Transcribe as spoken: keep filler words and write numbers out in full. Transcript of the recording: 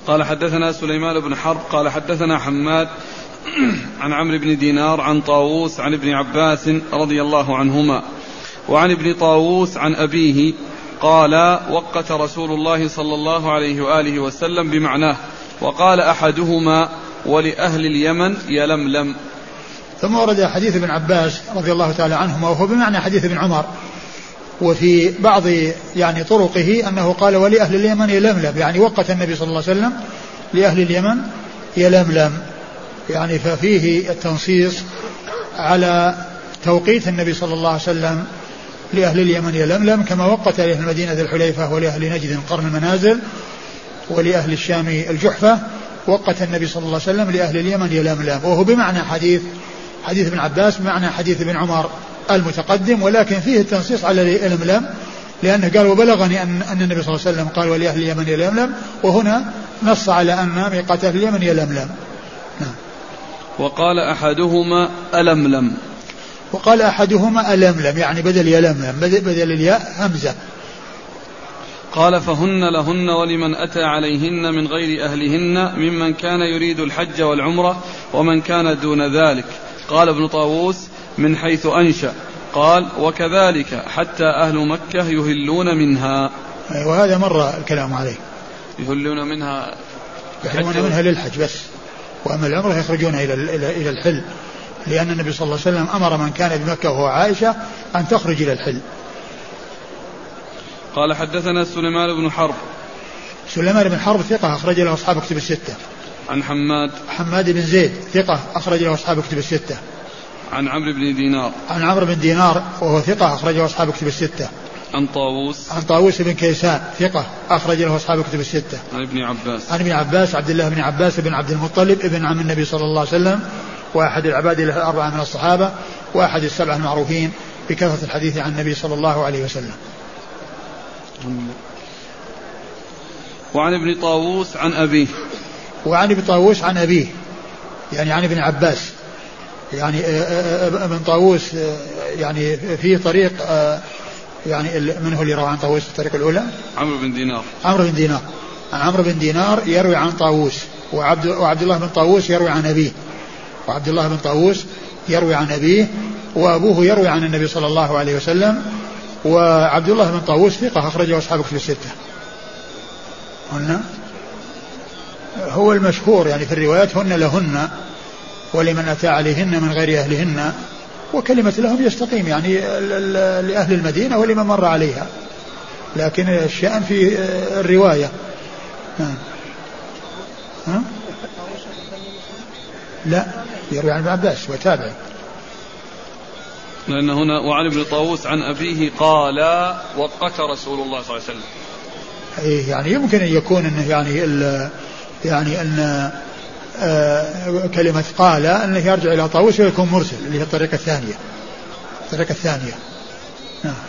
قال حدثنا سليمان بن حرب قال حدثنا حماد عن عمرو بن دينار عن طاووس عن ابن عباس رضي الله عنهما وعن ابن طاووس عن أبيه قال وقت رسول الله صلى الله عليه وآله وسلم بمعناه وقال أحدهما ولأهل اليمن يلملم. ثم ورد حديث ابن عباس رضي الله تعالى عنهما وهو بمعنى حديث ابن عمر، وفي بعض يعني طرقه أنه قال ولأهل اليمن يلملم، يعني وقت النبي صلى الله عليه وسلم لأهل اليمن يلملم، يعني ففيه التنصيص على توقيت النبي صلى الله عليه وسلم لأهل اليمن يلملم، كما وقت لأهل المدينة الحليفة ولأهل نجد قرن المنازل ولأهل الشام الجحفة، وقت النبي صلى الله عليه وسلم لأهل اليمن يلملم، وهو بمعنى حديث حديث ابن عباس بمعنى حديث ابن عمر المتقدم، ولكن فيه التنصيص على يلملم لأنه قال وبلغني أن, أن النبي صلى الله عليه وسلم قال ولأهل اليمن يلملم، وهنا نص على أن ميقات أهل اليمن يلملم. نعم. وقال أحدهما ألملم وقال أحدهما ألملم يعني بدل يلملم بدل الياء همزة. قال فهن لهن ولمن أتى عليهن من غير أهلهن ممن كان يريد الحج والعمرة ومن كان دون ذلك. قال ابن طاووس من حيث أنشأ قال وكذلك حتى أهل مكة يهلون منها. وهذا مر الكلام عليه. يهلون منها يهلون منها للحج بس، وأما العمرة يخرجون إلى إلى الحل، لأن النبي صلى الله عليه وسلم أمر من كان بمكة وهو عائشة أن تخرج إلى الحل. قال حدثنا سليمان بن حرب. سليمان بن حرب ثقة أخرج له أصحاب كتب الستة. عن حماد حماد بن زيد ثقة أخرج له أصحاب كتب الستة. عن عمرو بن دينار. عن عمرو بن دينار وهو ثقة أخرج له أصحاب كتب الستة. عن طاووس. عن طاووس بن كيسان ثقة أخرج له أصحاب كتب الستة. عن ابن عباس. عن ابن عباس عبد الله بن عباس بن عبد المطلب ابن عم النبي صلى الله عليه وسلم، وأحد العباد الأربعة من الصحابة، وأحد السبعة المعروفين بكثرة الحديث عن النبي صلى الله عليه وسلم. وعن ابن طاووس عن أبيه. وعن ابن طاووس عن أبيه يعني عن ابن عباس، يعني ابن طاووس يعني في طريق يعني من هو اللي روى عن طاووس في الطريق الأولى؟ عمرو بن دينار. عمرو بن دينار عن عمرو بن دينار يروي عن طاووس، وعبد, وعبد الله بن طاووس يروي عن أبيه، وعبد الله بن طاووس يروي عن أبيه، وأبوه يروي عن النبي صلى الله عليه وسلم. وعبد الله بن طاووس ثقة أخرجه أصحاب كتب الستة. هن هو المشهور يعني في الروايات هن لهن ولمن أتى عليهن من غير أهلهن، وكلمة لهم يستقيم يعني لأهل المدينة ولمن مر عليها، لكن الشأن في الرواية. ها؟ ها؟ لا يروي عن ابن عباس وتابع، لأن هنا وعن ابن طاووس عن أبيه قال وقت رسول الله صلى الله عليه وسلم. إيه يعني يمكن أن يكون إنه يعني ال يعني أن آه كلمة قال أنه يرجع إلى طاووس ويكون مرسل اللي هي الطريقة الثانية الطريقة الثانية. آه.